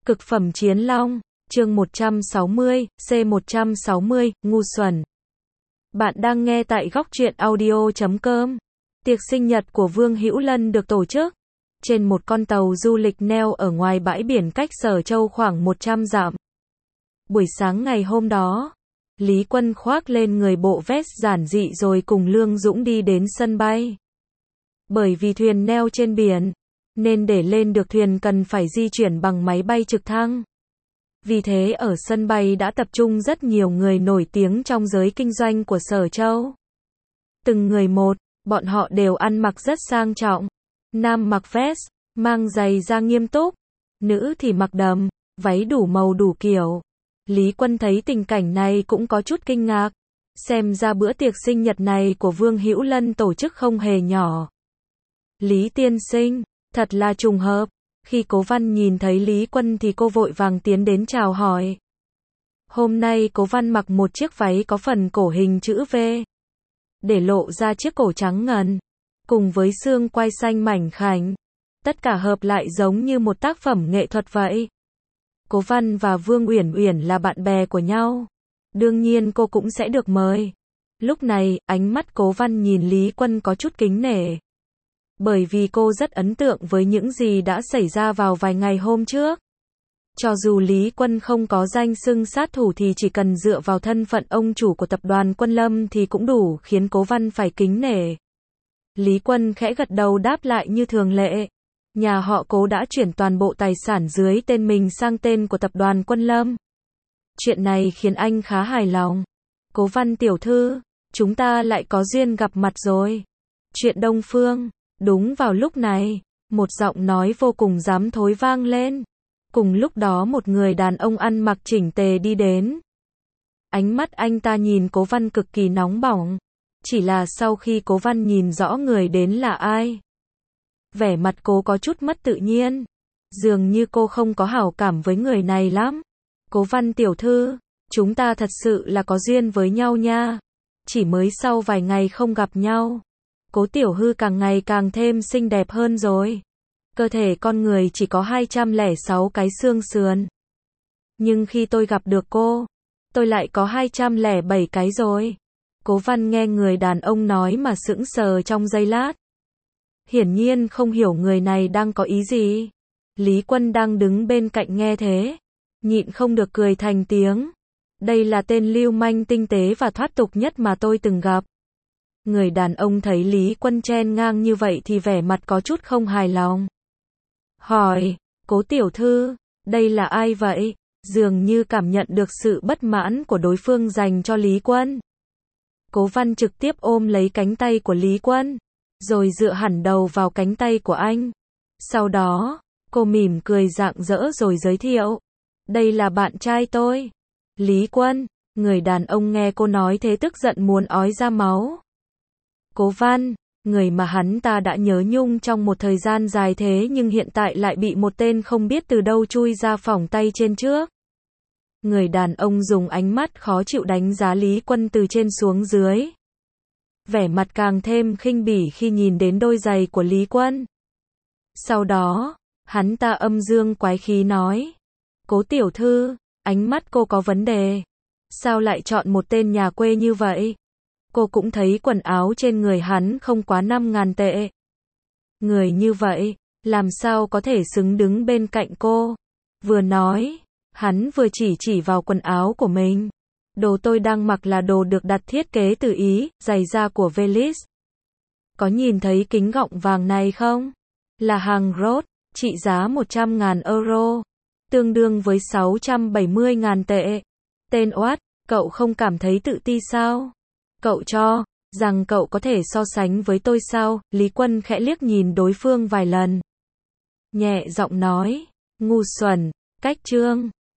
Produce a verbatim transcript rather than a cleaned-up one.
Cực phẩm chiến long, chương một trăm sáu mươi, C một trăm sáu mươi, ngu xuẩn. Bạn đang nghe tại góc truyện audio chấm com. Tiệc sinh nhật của Vương Hữu Lân được tổ chức trên một con tàu du lịch neo ở ngoài bãi biển cách Sở Châu khoảng một trăm dặm. Buổi sáng ngày hôm đó, Lý Quân khoác lên người bộ vest giản dị rồi cùng Lương Dũng đi đến sân bay. Bởi vì thuyền neo trên biển, nên để lên được thuyền cần phải di chuyển bằng máy bay trực thăng. Vì thế ở sân bay đã tập trung rất nhiều người nổi tiếng trong giới kinh doanh của Sở Châu. Từng người một, bọn họ đều ăn mặc rất sang trọng. Nam mặc vest, mang giày da nghiêm túc. Nữ thì mặc đầm, váy đủ màu đủ kiểu. Lý Quân thấy tình cảnh này cũng có chút kinh ngạc. Xem ra bữa tiệc sinh nhật này của Vương Hữu Lân tổ chức không hề nhỏ. Lý tiên sinh, thật là trùng hợp. Khi Cố Văn nhìn thấy Lý Quân thì cô vội vàng tiến đến chào hỏi. Hôm nay Cố Văn mặc một chiếc váy có phần cổ hình chữ V, để lộ ra chiếc cổ trắng ngần, cùng với xương quai xanh mảnh khảnh. Tất cả hợp lại giống như một tác phẩm nghệ thuật vậy. Cố Văn và Vương Uyển Uyển là bạn bè của nhau. Đương nhiên cô cũng sẽ được mời. Lúc này, ánh mắt Cố Văn nhìn Lý Quân có chút kính nể. Bởi vì cô rất ấn tượng với những gì đã xảy ra vào vài ngày hôm trước. Cho dù Lý Quân không có danh xưng sát thủ thì chỉ cần dựa vào thân phận ông chủ của tập đoàn Quân Lâm thì cũng đủ khiến Cố Văn phải kính nể. Lý Quân khẽ gật đầu đáp lại như thường lệ. Nhà họ Cố đã chuyển toàn bộ tài sản dưới tên mình sang tên của tập đoàn Quân Lâm. Chuyện này khiến anh khá hài lòng. Cố Văn tiểu thư, chúng ta lại có duyên gặp mặt rồi. Chuyện Đông Phương. Đúng vào lúc này, một giọng nói vô cùng dám thối vang lên. Cùng lúc đó một người đàn ông ăn mặc chỉnh tề đi đến. Ánh mắt anh ta nhìn Cố Văn cực kỳ nóng bỏng. Chỉ là sau khi Cố Văn nhìn rõ người đến là ai, vẻ mặt cô có chút mất tự nhiên. Dường như cô không có hảo cảm với người này lắm. Cố Văn tiểu thư, chúng ta thật sự là có duyên với nhau nha. Chỉ mới sau vài ngày không gặp nhau, Cố tiểu hư càng ngày càng thêm xinh đẹp hơn rồi. Cơ thể con người chỉ có hai trăm lẻ sáu cái xương sườn. Nhưng khi tôi gặp được cô, tôi lại có hai trăm lẻ bảy cái rồi. Cố Văn nghe người đàn ông nói mà sững sờ trong giây lát. Hiển nhiên không hiểu người này đang có ý gì. Lý Quân đang đứng bên cạnh nghe thế, nhịn không được cười thành tiếng. Đây là tên lưu manh tinh tế và thoát tục nhất mà tôi từng gặp. Người đàn ông thấy Lý Quân chen ngang như vậy thì vẻ mặt có chút không hài lòng. Hỏi, Cố tiểu thư, đây là ai vậy? Dường như cảm nhận được sự bất mãn của đối phương dành cho Lý Quân. Cố Văn trực tiếp ôm lấy cánh tay của Lý Quân, rồi dựa hẳn đầu vào cánh tay của anh. Sau đó, cô mỉm cười rạng rỡ rồi giới thiệu. Đây là bạn trai tôi. Lý Quân, người đàn ông nghe cô nói thế tức giận muốn ói ra máu. Cố Văn, người mà hắn ta đã nhớ nhung trong một thời gian dài thế nhưng hiện tại lại bị một tên không biết từ đâu chui ra phỏng tay trên trước. Người đàn ông dùng ánh mắt khó chịu đánh giá Lý Quân từ trên xuống dưới. Vẻ mặt càng thêm khinh bỉ khi nhìn đến đôi giày của Lý Quân. Sau đó, hắn ta âm dương quái khí nói. Cố tiểu thư, ánh mắt cô có vấn đề. Sao lại chọn một tên nhà quê như vậy? Cô cũng thấy quần áo trên người hắn không quá năm ngàn tệ. Người như vậy, làm sao có thể xứng đứng bên cạnh cô? Vừa nói, hắn vừa chỉ chỉ vào quần áo của mình. Đồ tôi đang mặc là đồ được đặt thiết kế từ Ý, giày da của Velis. Có nhìn thấy kính gọng vàng này không? Là hàng Roth, trị giá một trăm ngàn euro, tương đương với sáu trăm bảy mươi ngàn tệ. Tên oát, cậu không cảm thấy tự ti sao? Cậu cho rằng cậu có thể so sánh với tôi sao? Lý Quân khẽ liếc nhìn đối phương vài lần, nhẹ giọng nói, ngu xuẩn, cách trương.